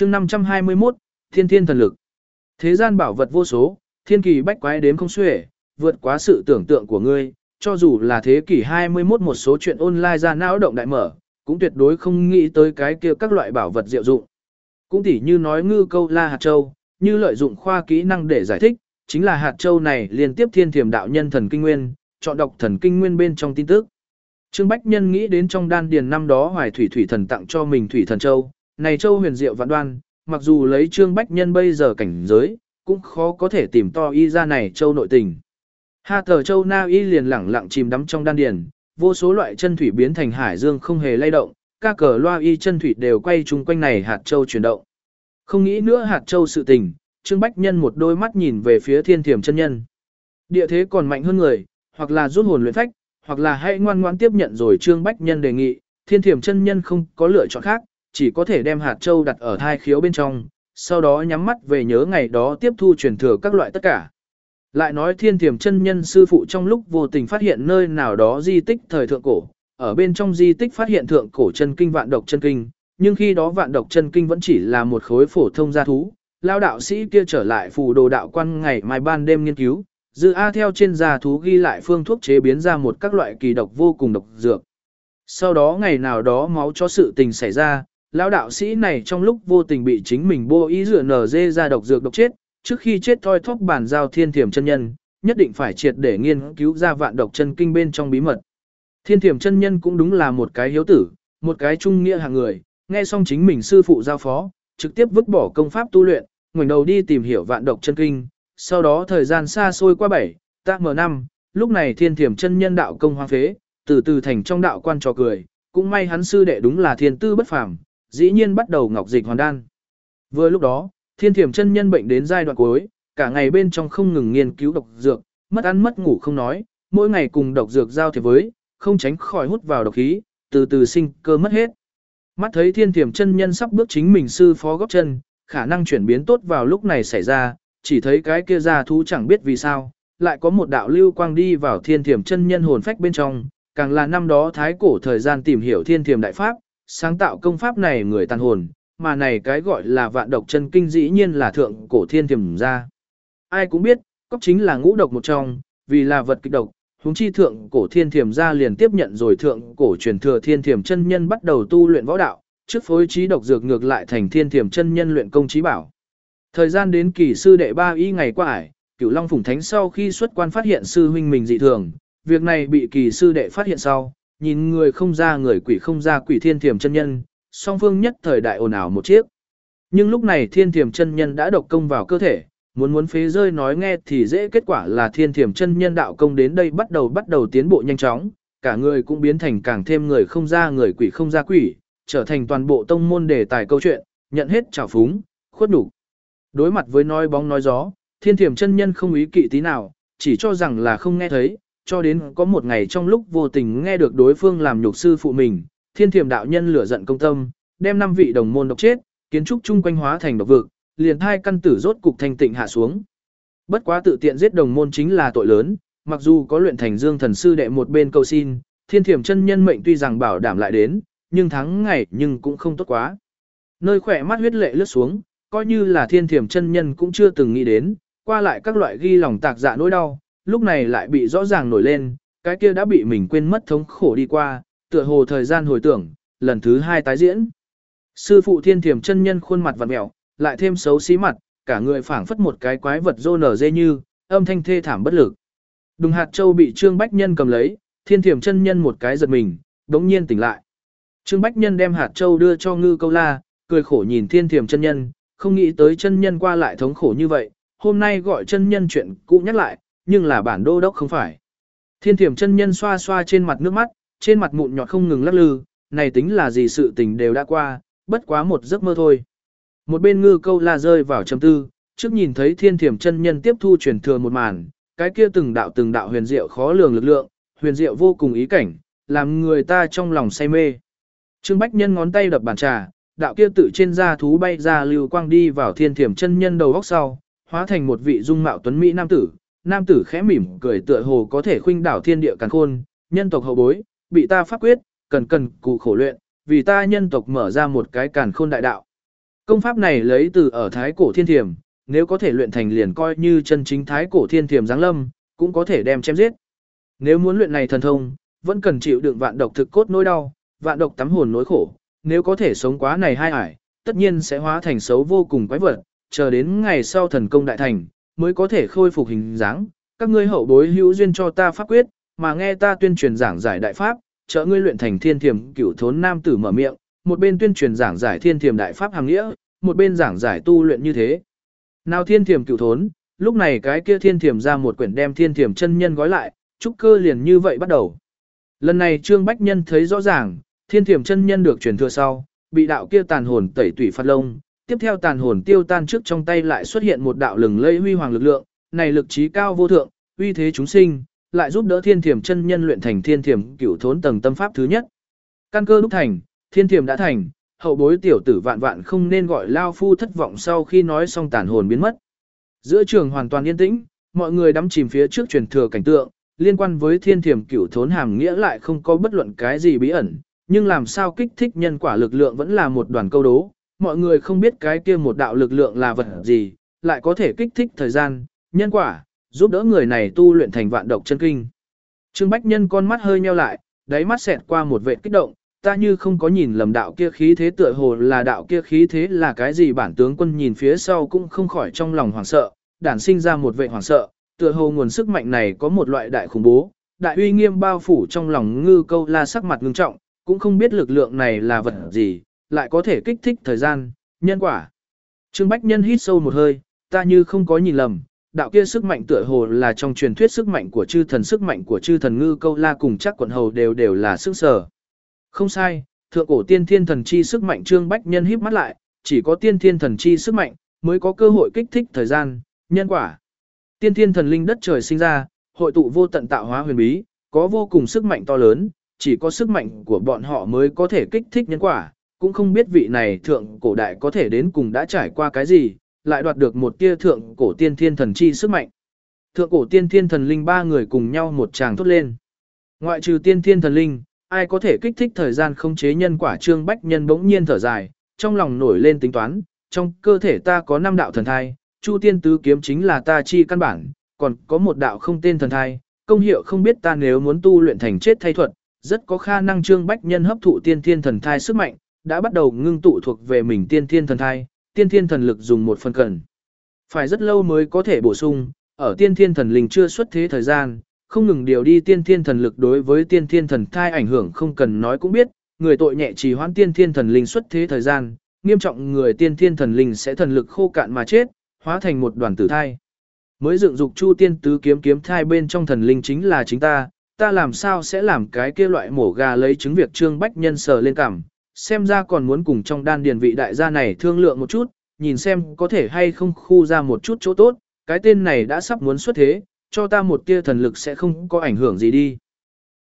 chương 521, Thiên Thiên thần lực. Thế gian bảo vật vô số, thiên kỳ bách quái đếm không xuể, vượt quá sự tưởng tượng của ngươi, cho dù là thế kỷ 21 một số chuyện online ra não động đại mở, cũng tuyệt đối không nghĩ tới cái kia các loại bảo vật diệu dụng. Cũng tỉ như nói ngư câu la hạt châu, như lợi dụng khoa kỹ năng để giải thích, chính là hạt châu này liên tiếp thiên thiểm đạo nhân thần kinh nguyên, chọn đọc thần kinh nguyên bên trong tin tức. Trương Bách Nhân nghĩ đến trong đan điền năm đó Hoài Thủy Thủy Thần tặng cho mình Thủy Thần Châu, này châu huyền diệu vạn đoan, mặc dù lấy Trương Bách Nhân bây giờ cảnh giới, cũng khó có thể tìm to y ra này châu nội tình. Ha tờ châu na y liền lẳng lặng chìm đắm trong đan điền, vô số loại chân thủy biến thành hải dương không hề lay động, các cờ loa y chân thủy đều quay chung quanh này hạt châu chuyển động. Không nghĩ nữa hạt châu sự tình, Trương Bách Nhân một đôi mắt nhìn về phía Thiên Thiểm chân nhân. Địa thế còn mạnh hơn người, hoặc là rút hồn luyện phách, hoặc là hãy ngoan ngoãn tiếp nhận rồi Trương Bách Nhân đề nghị, Thiên Thiểm chân nhân không có lựa chọn khác, chỉ có thể đem hạt châu đặt ở thai khiếu bên trong, sau đó nhắm mắt về nhớ ngày đó tiếp thu truyền thừa các loại tất cả. Lại nói Thiên Thiểm chân nhân sư phụ trong lúc vô tình phát hiện nơi nào đó di tích thời thượng cổ, ở bên trong di tích phát hiện thượng cổ chân kinh vạn độc chân kinh, nhưng khi đó vạn độc chân kinh vẫn chỉ là một khối phổ thông gia thú, lao đạo sĩ kia trở lại phù đồ đạo quan ngày mai ban đêm nghiên cứu, dư A theo trên gia thú ghi lại phương thuốc chế biến ra một các loại kỳ độc vô cùng độc dược. Sau đó ngày nào đó máu cho sự tình xảy ra, lão đạo sĩ này trong lúc vô tình bị chính mình bô ý rửa nở dê ra độc dược độc chết, trước khi chết thoi thóp bàn giao Thiên Thiểm chân nhân, nhất định phải triệt để nghiên cứu ra vạn độc chân kinh bên trong bí mật. Thiên Thiểm chân nhân cũng đúng là một cái hiếu tử, một cái trung nghĩa hàng người, nghe xong chính mình sư phụ giao phó, trực tiếp vứt bỏ công pháp tu luyện, ngoảnh đầu đi tìm hiểu vạn độc chân kinh, sau đó thời gian xa xôi qua 7-5, lúc này Thiên Thiểm chân nhân đạo công hoang phế, từ từ thành trong đạo quan trò cười, cũng may hắn sư đệ đúng là thiên tư bất phàm, dĩ nhiên bắt đầu ngọc dịch hoàn đan. Vừa lúc đó, Thiên Thiểm chân nhân bệnh đến giai đoạn cuối, cả ngày bên trong không ngừng nghiên cứu độc dược, mất ăn mất ngủ không nói, mỗi ngày cùng độc dược giao thiệp với, không tránh khỏi hút vào độc khí, từ từ sinh cơ mất hết. Mắt thấy Thiên Thiểm chân nhân sắp bước chính mình sư phó góp chân, khả năng chuyển biến tốt vào lúc này xảy ra, chỉ thấy cái kia già thú chẳng biết vì sao, lại có một đạo lưu quang đi vào Thiên Thiểm chân nhân hồn phách bên trong, càng là năm đó thái cổ thời gian tìm hiểu Thiên Thiểm đại pháp, sáng tạo công pháp này người tàn hồn, mà này cái gọi là vạn độc chân kinh dĩ nhiên là thượng cổ Thiên Thiểm ra. Ai cũng biết, cóc chính là ngũ độc một trong, vì là vật kịch độc, huống chi thượng cổ Thiên Thiểm ra liền tiếp nhận rồi thượng cổ truyền thừa Thiên Thiểm chân nhân bắt đầu tu luyện võ đạo, trước phối trí độc dược ngược lại thành Thiên Thiểm chân nhân luyện công trí bảo. Thời gian đến kỳ sư đệ 3 y ngày qua ải, Cửu Long Phùng Thánh sau khi xuất quan phát hiện sư huynh mình dị thường, việc này bị kỳ sư đệ phát hiện sau, nhìn người không ra người quỷ không ra quỷ Thiên Thiểm chân nhân, song phương nhất thời đại ồn ào một chiếc. Nhưng lúc này Thiên Thiểm chân nhân đã độc công vào cơ thể, muốn phế rơi nói nghe thì dễ, kết quả là Thiên Thiểm chân nhân đạo công đến đây bắt đầu tiến bộ nhanh chóng, cả người cũng biến thành càng thêm người không ra người quỷ không ra quỷ, trở thành toàn bộ tông môn đề tài câu chuyện, nhận hết trào phúng, khuất nhục. Đối mặt với nói bóng nói gió, Thiên Thiểm chân nhân không ý kỵ tí nào, chỉ cho rằng là không nghe thấy, cho đến có một ngày trong lúc vô tình nghe được đối phương làm nhục sư phụ mình, Thiên Thiểm đạo nhân lửa giận công tâm, đem 5 vị đồng môn độc chết, kiến trúc chung quanh hóa thành độc vực, liền hai căn tử rốt cục thanh tịnh hạ xuống. Bất quá tự tiện giết đồng môn chính là tội lớn, mặc dù có luyện thành dương thần sư đệ một bên cầu xin, Thiên Thiểm chân nhân mệnh tuy rằng bảo đảm lại đến, nhưng thắng ngày nhưng cũng không tốt quá. Nơi khỏe mắt huyết lệ lướt xuống, coi như là Thiên Thiểm chân nhân cũng chưa từng nghĩ đến, qua lại các loại ghi lòng tạc dạ nỗi đau, lúc này lại bị rõ ràng nổi lên, cái kia đã bị mình quên mất thống khổ đi qua, tựa hồ thời gian hồi tưởng, lần thứ 2 tái diễn. Sư phụ Thiên Thiểm chân nhân khuôn mặt vặn mẹo, lại thêm xấu xí mặt, cả người phảng phất một cái quái vật rô nở dê như, âm thanh thê thảm bất lực. Đùng hạt châu bị Trương Bách Nhân cầm lấy, Thiên Thiểm chân nhân một cái giật mình, đống nhiên tỉnh lại. Trương Bách Nhân đem hạt châu đưa cho Ngư Câu La, cười khổ nhìn Thiên Thiểm chân nhân, không nghĩ tới chân nhân qua lại thống khổ như vậy, hôm nay gọi chân nhân chuyện cũ nhắc lại, nhưng là bản đô đốc không phải. Thiên Thiểm chân nhân xoa xoa trên mặt nước mắt, trên mặt mụn nhọt không ngừng lắc lư, này tính là gì, sự tình đều đã qua, bất quá một giấc mơ thôi. Một bên Ngư Câu La rơi vào trầm tư, trước nhìn thấy Thiên Thiểm chân nhân tiếp thu truyền thừa một màn, cái kia từng đạo huyền diệu khó lường lực lượng, huyền diệu vô cùng ý cảnh, làm người ta trong lòng say mê. Trương Bách Nhân ngón tay đập bàn trà, đạo kia tự trên da thú bay ra lưu quang đi vào Thiên Thiểm chân nhân đầu góc sau, hóa thành một vị dung mạo tuấn mỹ nam tử. Nam tử khẽ mỉm cười tựa hồ có thể khuynh đảo thiên địa càn khôn, nhân tộc hậu bối, bị ta pháp quyết, cần cù khổ luyện, vì ta nhân tộc mở ra một cái càn khôn đại đạo. Công pháp này lấy từ ở thái cổ thiên thiềm, nếu có thể luyện thành liền coi như chân chính thái cổ thiên thiềm giáng lâm, cũng có thể đem chém giết. Nếu muốn luyện này thần thông, vẫn cần chịu đựng vạn độc thực cốt nỗi đau, vạn độc tắm hồn nỗi khổ, nếu có thể sống quá này hai ải, tất nhiên sẽ hóa thành xấu vô cùng quái vật, chờ đến ngày sau thần công đại thành, mới có thể khôi phục hình dáng. Các ngươi hậu bối hữu duyên cho ta pháp quyết, mà nghe ta tuyên truyền giảng giải đại pháp, trợ ngươi luyện thành thiên thiềm cửu thốn nam tử mở miệng, một bên tuyên truyền giảng giải thiên thiềm đại pháp hàm nghĩa, một bên giảng giải tu luyện như thế. Nào thiên thiềm cửu thốn, lúc này cái kia thiên thiềm ra một quyển đem thiên thiềm chân nhân gói lại, trúc cơ liền như vậy bắt đầu. Lần này Trương Bách Nhân thấy rõ ràng, thiên thiềm chân nhân được truyền thừa sau, bị đạo kia tàn hồn tẩy tủy phát lông, tiếp theo tàn hồn tiêu tan trước trong tay lại xuất hiện một đạo lừng lẫy huy hoàng lực lượng, này lực trí cao vô thượng, uy thế chúng sinh, lại giúp đỡ thiên thiềm chân nhân luyện thành thiên thiềm cửu thốn tầng tâm pháp thứ nhất. Căn cơ đúc thành, thiên thiềm đã thành, hậu bối tiểu tử vạn vạn không nên gọi lao phu thất vọng sau khi nói xong tàn hồn biến mất. Giữa trường hoàn toàn yên tĩnh, mọi người đắm chìm phía trước truyền thừa cảnh tượng, liên quan với thiên thiềm cửu thốn hàm nghĩa lại không có bất luận cái gì bí ẩn, nhưng làm sao kích thích nhân quả lực lượng vẫn là một đoàn câu đố, mọi người không biết cái kia một đạo lực lượng là vật gì, lại có thể kích thích thời gian, nhân quả, giúp đỡ người này tu luyện thành vạn độc chân kinh. Trương Bách Nhân con mắt hơi nheo lại, đáy mắt xẹt qua một vệt kích động, ta như không có nhìn lầm đạo kia khí thế tựa hồ là đạo kia khí thế là cái gì bản tướng quân nhìn phía sau cũng không khỏi trong lòng hoảng sợ, đản sinh ra một vệ hoảng sợ, tựa hồ nguồn sức mạnh này có một loại đại khủng bố, đại uy nghiêm bao phủ trong lòng Ngư Câu La sắc mặt ngưng trọng, cũng không biết lực lượng này là vật gì, lại có thể kích thích thời gian, nhân quả. Trương Bách Nhân hít sâu một hơi, ta như không có nhìn lầm, đạo kia sức mạnh tựa hồ là trong truyền thuyết sức mạnh của chư thần Ngư Câu La cùng chắc quận hầu đều là sức sở. Không sai, thượng cổ tiên thiên thần chi sức mạnh. Trương Bách Nhân híp mắt lại, chỉ có tiên thiên thần chi sức mạnh mới có cơ hội kích thích thời gian, nhân quả. Tiên thiên thần linh đất trời sinh ra, hội tụ vô tận tạo hóa huyền bí, có vô cùng sức mạnh to lớn, chỉ có sức mạnh của bọn họ mới có thể kích thích nhân quả, cũng không biết vị này thượng cổ đại có thể đến cùng đã trải qua cái gì, lại đoạt được một tia thượng cổ tiên thiên thần chi sức mạnh. Thượng cổ tiên thiên thần linh ba người cùng nhau một tràng thốt lên. Ngoại trừ tiên thiên thần linh, ai có thể kích thích thời gian không chế nhân quả? Trương Bách Nhân bỗng nhiên thở dài, trong lòng nổi lên tính toán, trong cơ thể ta có 5 đạo thần thai, Chu Tiên Tứ Kiếm chính là ta chi căn bản, còn có một đạo không tên thần thai, công hiệu không biết, ta nếu muốn tu luyện thành chết thay thuật, rất có khả năng Trương Bách Nhân hấp thụ tiên thiên thần thai sức mạnh, đã bắt đầu ngưng tụ thuộc về mình tiên thiên thần thai, tiên thiên thần lực dùng một phần cần. Phải rất lâu mới có thể bổ sung, ở tiên thiên thần linh chưa xuất thế thời gian, không ngừng điều đi tiên thiên thần lực đối với tiên thiên thần thai ảnh hưởng không cần nói cũng biết, người tội nhẹ trì hoãn tiên thiên thần linh xuất thế thời gian, nghiêm trọng người tiên thiên thần linh sẽ thần lực khô cạn mà chết, hóa thành một đoàn tử thai. Mới dựng dục Chu Tiên Tứ Kiếm kiếm thai bên trong thần linh chính là chính ta làm sao sẽ làm cái kia loại mổ gà lấy trứng việc? Trương Bách Nhân sờ lên cằm, xem ra còn muốn cùng trong đan điền vị đại gia này thương lượng một chút, nhìn xem có thể hay không khu ra một chút chỗ tốt, cái tên này đã sắp muốn xuất thế, cho ta một tia thần lực sẽ không có ảnh hưởng gì đi.